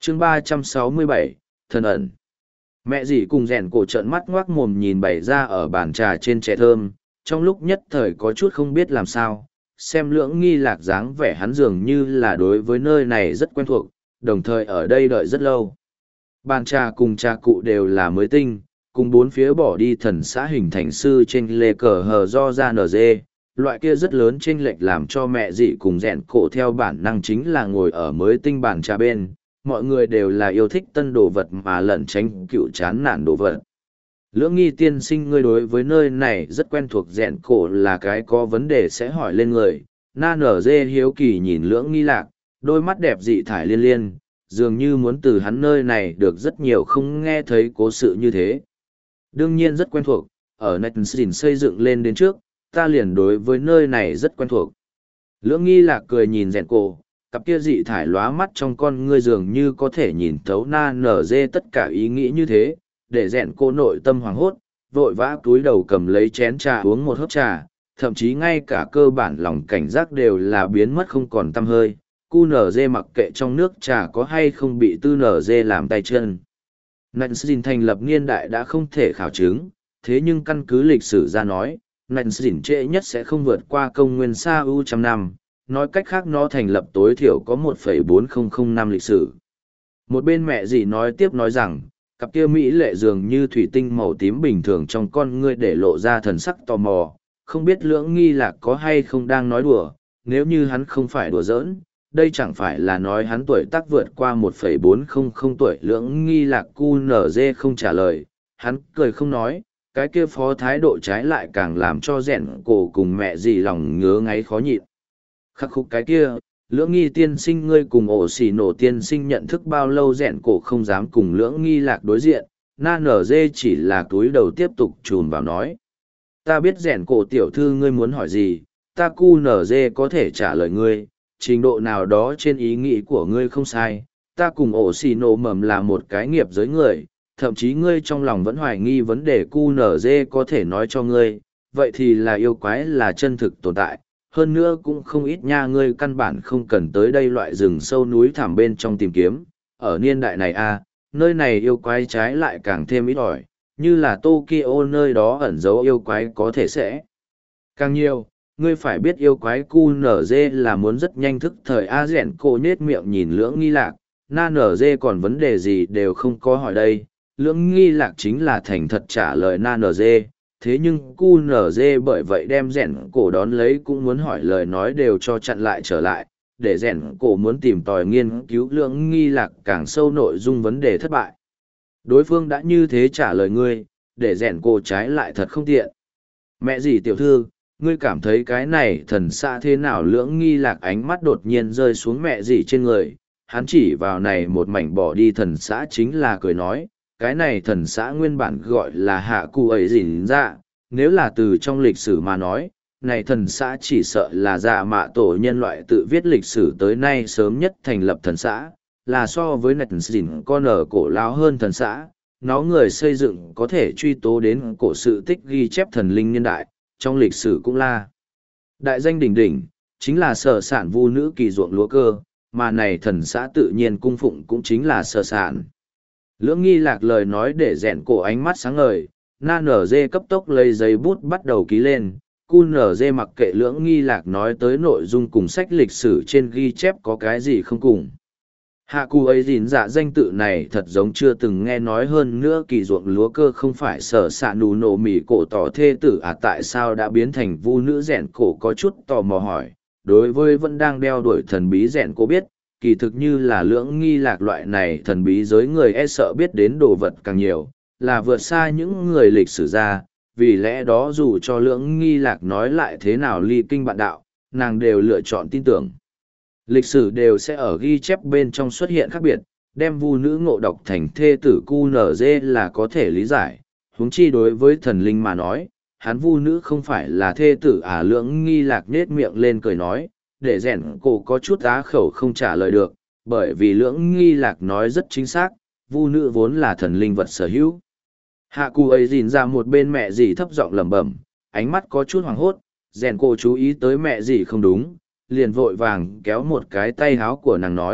chương 367, thân ẩn. Mẹ dì cùng rèn cổ trợn mắt ngoác mồm nhìn bày ra ở bàn trà trên chè thơm, trong lúc nhất thời có chút không biết làm sao, xem Lưỡng Nghi Lạc dáng vẻ hắn dường như là đối với nơi này rất quen thuộc, đồng thời ở đây đợi rất lâu. Bàn trà cùng trà cụ đều là mới tinh, cùng bốn phía bỏ đi thần xã hình thành sư trên lề cờ hờ do ra nở dê, loại kia rất lớn chênh lệch làm cho mẹ dị cùng rèn cổ theo bản năng chính là ngồi ở mới tinh bàn trà bên, mọi người đều là yêu thích tân đồ vật mà lẩn tránh cựu chán nản đồ vật. Lưỡng Nghi tiên sinh ngươi đối với nơi này rất quen thuộc, rèn cổ là cái có vấn đề sẽ hỏi lên người, na nở dê hiếu kỳ nhìn Lưỡng Nghi Lạc, đôi mắt đẹp dị thải liên liên, dường như muốn từ hắn nơi này được rất nhiều không nghe thấy cố sự như thế. Đương nhiên rất quen thuộc, ở Nextin xây dựng lên đến trước, ta liền đối với nơi này rất quen thuộc. Lưỡng Nghi Lạc cười nhìn rèn cổ, cặp kia dị thải lóa mắt trong con ngươi dường như có thể nhìn thấu na nở dê tất cả ý nghĩ như thế, để rèn cô nội tâm hoảng hốt, vội vã túi đầu cầm lấy chén trà uống một hớp trà, thậm chí ngay cả cơ bản lòng cảnh giác đều là biến mất không còn tăm hơi. Cu nở dê mặc kệ trong nước trà có hay không bị tư nở dê làm tay chân. Nextin thành lập niên đại đã không thể khảo chứng, thế nhưng căn cứ lịch sử ra nói, Nextin trễ nhất sẽ không vượt qua công nguyên Sa U trăm năm, nói cách khác nó thành lập tối thiểu có 1,4005 năm lịch sử. Một bên mẹ dì nói tiếp nói rằng, cặp kia mỹ lệ dường như thủy tinh màu tím bình thường trong con ngươi để lộ ra thần sắc tò mò, không biết Lưỡng Nghi Lạc có hay không đang nói đùa, nếu như hắn không phải đùa giỡn, đây chẳng phải là nói hắn tuổi tác vượt qua 1,400 tuổi. Lưỡng Nghi Lạc cu nở dê không trả lời, hắn cười không nói, cái kia phó thái độ trái lại càng làm cho rèn cổ cùng mẹ dì lòng ngứa ngáy khó nhịn. Khắc khúc cái kia, Lưỡng Nghi tiên sinh ngươi cùng ổ xỉ nổ tiên sinh nhận thức bao lâu, rèn cổ không dám cùng Lưỡng Nghi Lạc đối diện, na nở dê chỉ là túi đầu tiếp tục chùn vào nói. Ta biết rèn cổ tiểu thư ngươi muốn hỏi gì, ta cu nở dê có thể trả lời ngươi, trình độ nào đó trên ý nghĩ của ngươi không sai, ta cùng ổ xì nổ mầm là một cái nghiệp giới người, thậm chí ngươi trong lòng vẫn hoài nghi vấn đề cu nở dê có thể nói cho ngươi, vậy thì là yêu quái là chân thực tồn tại, hơn nữa cũng không ít nha, ngươi căn bản không cần tới đây loại rừng sâu núi thẳm bên trong tìm kiếm, ở niên đại này nơi này yêu quái trái lại càng thêm ít ỏi, như là Tokyo nơi đó ẩn giấu yêu quái có thể sẽ càng nhiều. Ngươi phải biết yêu quái cu nở dê là muốn rất nhanh thức thời a. Rèn cô nết miệng nhìn Lưỡng Nghi Lạc, na nở dê còn vấn đề gì đều không có hỏi đây. Lưỡng Nghi Lạc chính là thành thật trả lời na nở dê, thế nhưng cu nở dê bởi vậy đem rèn cổ đón lấy cũng muốn hỏi lời nói đều cho chặn lại trở lại, để rèn cổ muốn tìm tòi nghiên cứu Lưỡng Nghi Lạc càng sâu nội dung vấn đề thất bại. Đối phương đã như thế trả lời ngươi, để rèn cổ trái lại thật không tiện. Mẹ gì tiểu thư, ngươi cảm thấy cái này thần xã thế nào? Lưỡng Nghi Lạc ánh mắt đột nhiên rơi xuống mẹ dì trên người, hắn chỉ vào này một mảnh bỏ đi thần xã chính là cười nói, cái này thần xã nguyên bản gọi là hạ cụ ấy dìn dạ, nếu là từ trong lịch sử mà nói, này thần xã chỉ sợ là dạ mạ tổ nhân loại tự viết lịch sử tới nay sớm nhất thành lập thần xã, là so với này thần dìn con ở cổ lão hơn thần xã, nó người xây dựng có thể truy tố đến cổ sự tích ghi chép thần linh niên đại, trong lịch sử cũng là đại danh đỉnh đỉnh, chính là sở sản vu nữ kỳ ruộng lúa cơ, mà này thần xã tự nhiên cung phụng cũng chính là sở sản. Lưỡng Nghi Lạc lời nói để rèn cổ ánh mắt sáng ngời, na nở dê cấp tốc lấy giấy bút bắt đầu ký lên, cu nở dê mặc kệ Lưỡng Nghi Lạc nói tới nội dung cùng sách lịch sử trên ghi chép có cái gì không cùng. Hạ cụ ấy dìn dạ danh tự này thật giống chưa từng nghe nói, hơn nữa kỳ ruộng lúa cơ không phải sở xạ nù nổ mỉ cổ tỏ thê tử tại sao đã biến thành vu nữ. Rèn cổ có chút tò mò hỏi, đối với vẫn đang đeo đuổi thần bí rèn cổ biết, kỳ thực như là Lưỡng Nghi Lạc loại này thần bí giới người e sợ biết đến đồ vật càng nhiều, là vượt xa những người lịch sử ra, vì lẽ đó dù cho Lưỡng Nghi Lạc nói lại thế nào ly kinh bạn đạo, nàng đều lựa chọn tin tưởng. Lịch sử đều sẽ ở ghi chép bên trong xuất hiện khác biệt, đem vu nữ ngộ độc thành thê tử cu nở dê là có thể lý giải, huống chi đối với thần linh mà nói, hắn vu nữ không phải là thê tử Lưỡng Nghi Lạc nết miệng lên cười nói, để rèn cổ có chút á khẩu không trả lời được, bởi vì Lưỡng Nghi Lạc nói rất chính xác, vu nữ vốn là thần linh vật sở hữu. Hạ cụ ấy dìn ra một bên mẹ dì thấp giọng lẩm bẩm, ánh mắt có chút hoảng hốt, rèn cổ chú ý tới mẹ dì không đúng, liền vội vàng kéo một cái tay háo của nàng nói,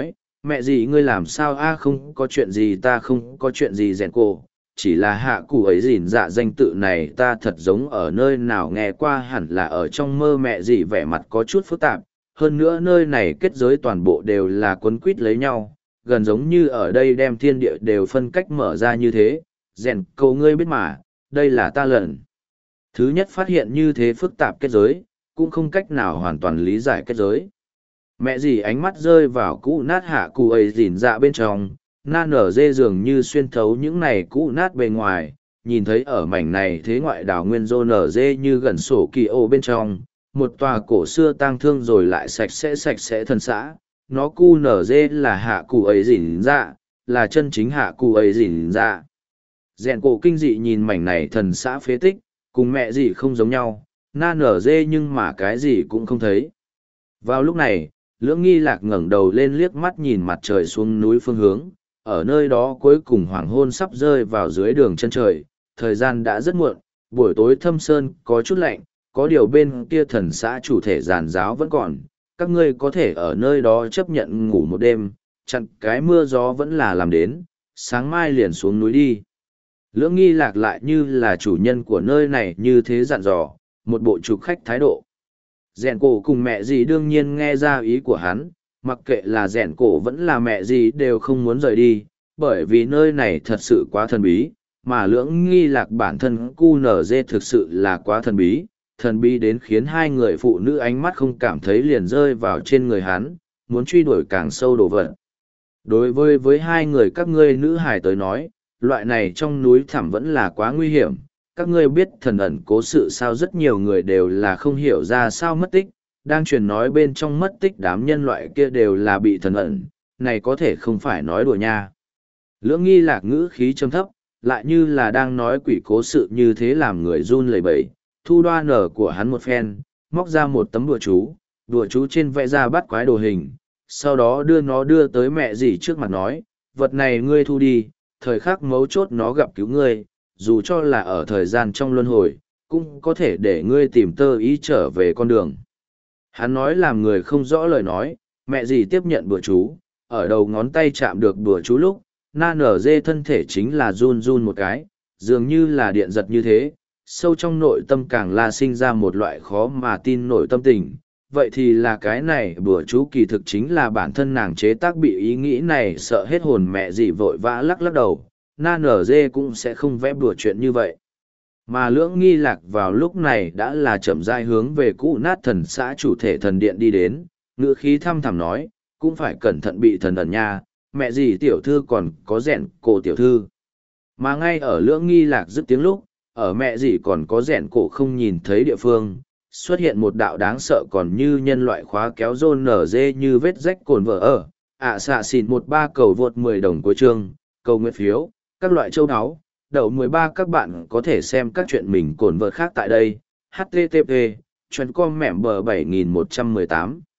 Mẹ gì ngươi làm sao a? Không có chuyện gì, ta không có chuyện gì rèn cổ, chỉ là hạ cụ ấy dìn dạ danh tự này ta thật giống ở nơi nào nghe qua, hẳn là ở trong mơ. Mẹ gì vẻ mặt có chút phức tạp, hơn nữa nơi này kết giới toàn bộ đều là quấn quít lấy nhau, gần giống như ở đây đem thiên địa đều phân cách mở ra như thế. Rèn cổ ngươi biết mà, đây là ta lần thứ nhất phát hiện như thế phức tạp kết giới, cũng không cách nào hoàn toàn lý giải kết giới. Mẹ gì ánh mắt rơi vào cũ nát hạ cụ ấy dìn dạ bên trong, na nở dê dường như xuyên thấu những này cũ nát bề ngoài, nhìn thấy ở mảnh này thế ngoại đảo nguyên rô nở dê như gần sổ kỳ ô bên trong, một tòa cổ xưa tang thương rồi lại sạch sẽ thần xã. Nó cu nở dê là hạ cụ ấy dìn dạ, là chân chính hạ cụ ấy dìn dạ. Rèn cổ kinh dị nhìn mảnh này thần xã phế tích, cùng mẹ gì không giống nhau, na nở dê nhưng mà cái gì cũng không thấy. Vào lúc này, Lưỡng Nghi Lạc ngẩng đầu lên liếc mắt nhìn mặt trời xuống núi phương hướng, ở nơi đó cuối cùng hoàng hôn sắp rơi vào dưới đường chân trời, thời gian đã rất muộn, buổi tối thâm sơn có chút lạnh, có điều bên kia thần xã chủ thể giàn giáo vẫn còn, các ngươi có thể ở nơi đó chấp nhận ngủ một đêm, chặn cái mưa gió vẫn là làm đến, sáng mai liền xuống núi đi. Lưỡng Nghi Lạc lại như là chủ nhân của nơi này như thế dặn dò, một bộ chủ khách thái độ. Rèn cổ cùng mẹ gì đương nhiên nghe ra ý của hắn, mặc kệ là rèn cổ vẫn là mẹ gì đều không muốn rời đi, bởi vì nơi này thật sự quá thần bí, mà Lưỡng Nghi Lạc bản thân cu nở dê thực sự là quá thần bí đến khiến hai người phụ nữ ánh mắt không cảm thấy liền rơi vào trên người hắn, muốn truy đuổi càng sâu đồ vật. Đối với hai người các ngươi nữ hài tới nói, loại này trong núi thẳm vẫn là quá nguy hiểm. Các ngươi biết thần ẩn cố sự sao, rất nhiều người đều là không hiểu ra sao mất tích, đang truyền nói bên trong mất tích đám nhân loại kia đều là bị thần ẩn, này có thể không phải nói đùa nha. Lưỡng Nghi Lạc ngữ khí trầm thấp, lại như là đang nói quỷ cố sự như thế làm người run lẩy bẩy. Thu đoa nở của hắn một phen, móc ra một tấm đùa chú trên vẽ ra bắt quái đồ hình, sau đó đưa tới mẹ dì trước mặt nói, vật này ngươi thu đi, thời khắc mấu chốt nó gặp cứu ngươi, dù cho là ở thời gian trong luân hồi, cũng có thể để ngươi tìm tơ ý trở về con đường. Hắn nói làm người không rõ lời nói, mẹ dì tiếp nhận đùa chú, ở đầu ngón tay chạm được đùa chú lúc, na nở dê thân thể chính là run run một cái, dường như là điện giật như thế, sâu trong nội tâm càng là sinh ra một loại khó mà tin nổi tâm tình. Vậy thì là cái này bữa chú kỳ thực chính là bản thân nàng chế tác, bị ý nghĩ này sợ hết hồn. Mẹ dì vội vã lắc lắc đầu, na nở dê cũng sẽ không vẽ bừa chuyện như vậy. Mà Lưỡng Nghi Lạc vào lúc này đã là chậm rãi hướng về cũ nát thần xã chủ thể thần điện đi đến, ngữ khí thăm thẳm nói, cũng phải cẩn thận bị thần ẩn nha, mẹ dì tiểu thư còn có rèn cổ tiểu thư. Mà ngay ở Lưỡng Nghi Lạc dứt tiếng lúc, ở mẹ dì còn có rèn cổ không nhìn thấy địa phương, xuất hiện một đạo đáng sợ còn như nhân loại khóa kéo rôn nở dê như vết rách cồn vỡ ở. Xạ xỉn 13 cầu vượt 10 đồng cuối chương, cầu nguyện phiếu, các loại châu áo, đậu 13. Các bạn có thể xem các chuyện mình cồn vợt khác tại đây. HTTP, chuyên com mẻm bờ 7118.